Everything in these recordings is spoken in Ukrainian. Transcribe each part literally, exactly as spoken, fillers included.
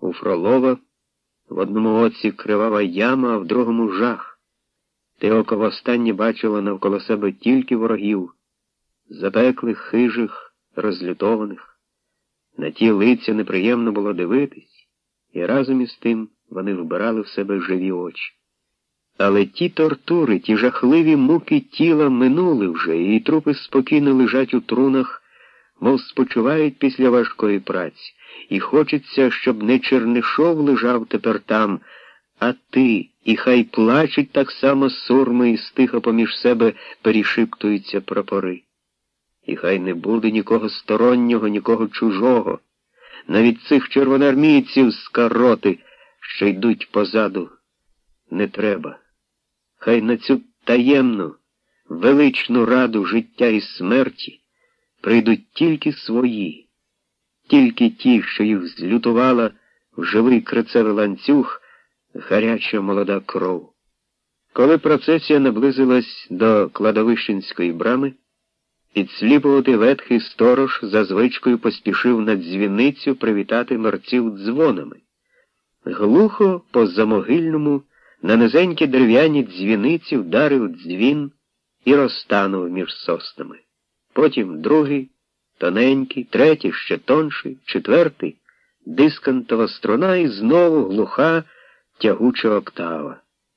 У Фролова в одному оці кривава яма, а в другому жах. Те око востаннє бачило навколо себе тільки ворогів, запеклих, хижих, розлютованих. На ті лиця неприємно було дивитись, і разом із тим вони вбирали в себе живі очі. Але ті тортури, ті жахливі муки тіла минули вже, і трупи спокійно лежать у трунах, мов спочивають після важкої праці. І хочеться, щоб не Чернишов лежав тепер там, а ти, і хай плачуть так само сурми і стихо поміж себе перешиптуються прапори. І хай не буде нікого стороннього, нікого чужого, навіть цих червоноармійців з кароти, що йдуть позаду, не треба. Хай на цю таємну, величну раду життя і смерті прийдуть тільки свої, тільки ті, що їх злютувала в живий крицевий ланцюг гаряча молода кров. Коли процесія наблизилась до Кладовищенської брами, підсліпувати ветхий сторож за звичкою поспішив на дзвіницю привітати мерців дзвонами. Глухо по замогильному на низенькі дерев'яні дзвіниці вдарив дзвін і розтанув між соснами. Потім другий, тоненький, третій, ще тонший, четвертий, дискантова струна і знову глуха, тягуча октава.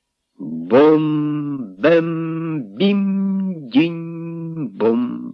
Бом-бем-бім-дінь-бом.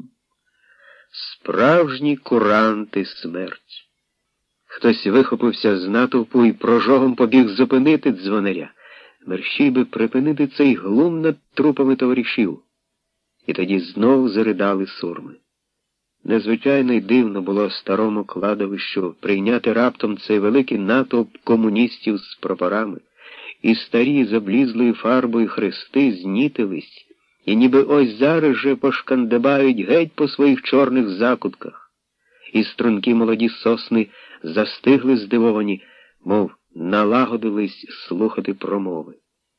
Справжні куранти смерть. Хтось вихопився з натовпу і прожогом побіг зупинити дзвонаря. Мерщій би припинити цей глум над трупами товаришів. І тоді знов заридали сурми. Незвичайно й дивно було старому кладовищу прийняти раптом цей великий натовп комуністів з прапорами, і старі з облізлою фарбою хрести знітились, і ніби ось зараз же пошкандибають геть по своїх чорних закутках. І стрункі молоді сосни застигли здивовані, мов налагодились слухати промови.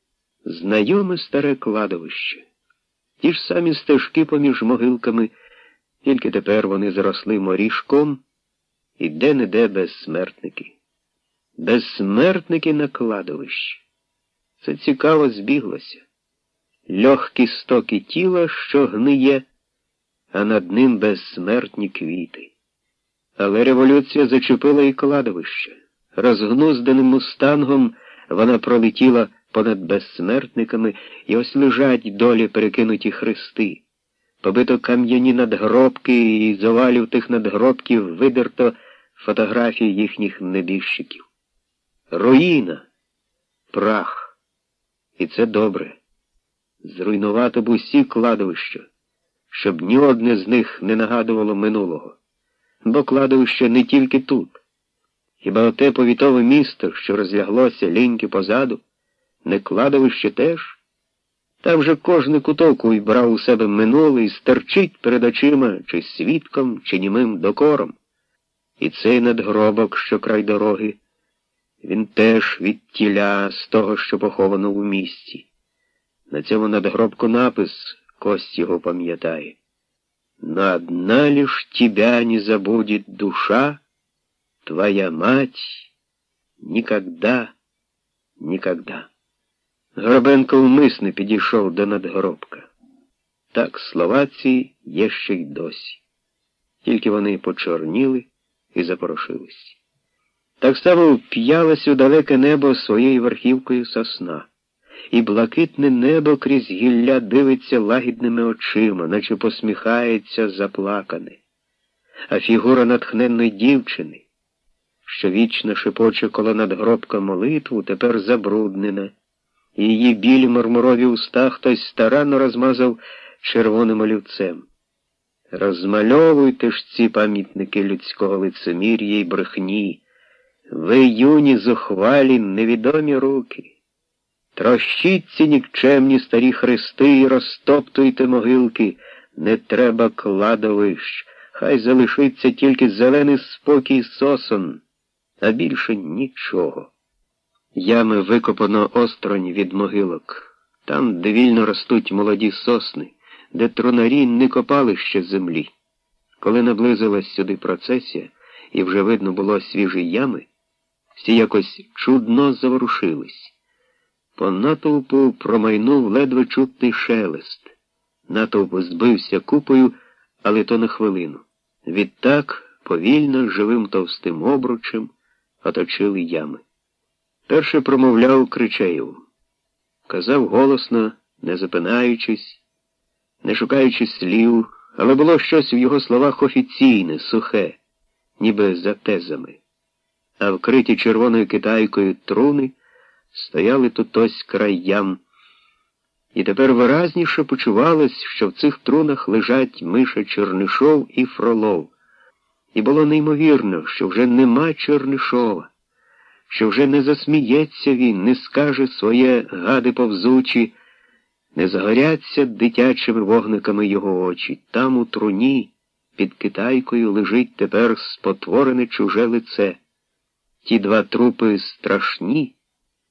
Знайоме старе кладовище. Ті ж самі стежки поміж могилками, тільки тепер вони заросли морішком, і де-не-де безсмертники. Безсмертники на кладовищі. Це цікаво збіглося. Легкі стоки тіла, що гниє, а над ним безсмертні квіти. Але революція зачепила і кладовище. Розгнузданим мустангом вона пролетіла понад безсмертниками, і ось лежать долі перекинуті хрести. Побито кам'яні надгробки, і з овалів тих надгробків видерто фотографії їхніх небіжчиків. Руїна, прах. І це добре. Зруйнувати б усі кладовища, щоб ні одне з них не нагадувало минулого. Бо кладовище не тільки тут. Хіба оте повітове місто, що розляглося ліньки позаду, не кладовище теж? Там же кожний куток увібрав у себе минуле і стерчить перед очима чи свідком, чи німим докором. І цей надгробок, що край дороги, він теж від тіля з того, що поховано у місті. На цьому надгробку напис, кость його пам'ятає. «Но одна лишь тебя не забудет душа, твоя мать никогда, никогда». Горобенко вмисне підійшов до надгробка. Так слова ці є ще й досі. Тільки вони почорніли і запорошились. Так само вп'ялась у далеке небо своєю верхівкою сосна. І блакитне небо крізь гілля дивиться лагідними очима, наче посміхається заплакане. А фігура натхненної дівчини, що вічно шепоче коло надгробка молитву, тепер забруднена, і її білі мармурові уста хтось старанно розмазав червоним олівцем. Розмальовуйте ж ці пам'ятники людського лицемір'я й брехні. Ви, юні, зухвалі, невідомі руки. Трощіть ці нікчемні старі хрести і розтоптуйте могилки. Не треба кладовищ, хай залишиться тільки зелений спокій сосон, а більше нічого. Ями викопано осторонь від могилок. Там, де вільно ростуть молоді сосни, де трунарі не копали ще землі. Коли наблизилась сюди процесія, і вже видно було свіжі ями, Всі якось чудно заворушились. По натовпу промайнув ледве чутний шелест. Натовп збився купою, але то на хвилину. Відтак, повільно, живим товстим обручем оточили ями. Перше промовляв Кричеєв. Казав голосно, не запинаючись, не шукаючи слів, але було щось в його словах офіційне, сухе, ніби за тезами. А вкриті червоною китайкою труни стояли тут ось край ям. І тепер виразніше почувалось, що в цих трунах лежать Миша Чернишов і Фролов. І було неймовірно, що вже нема Чернишова, що вже не засміється він, не скаже своє гади повзучі, не загоряться дитячими вогниками його очі. Там у труні під китайкою лежить тепер спотворене чуже лице. Ті два трупи страшні,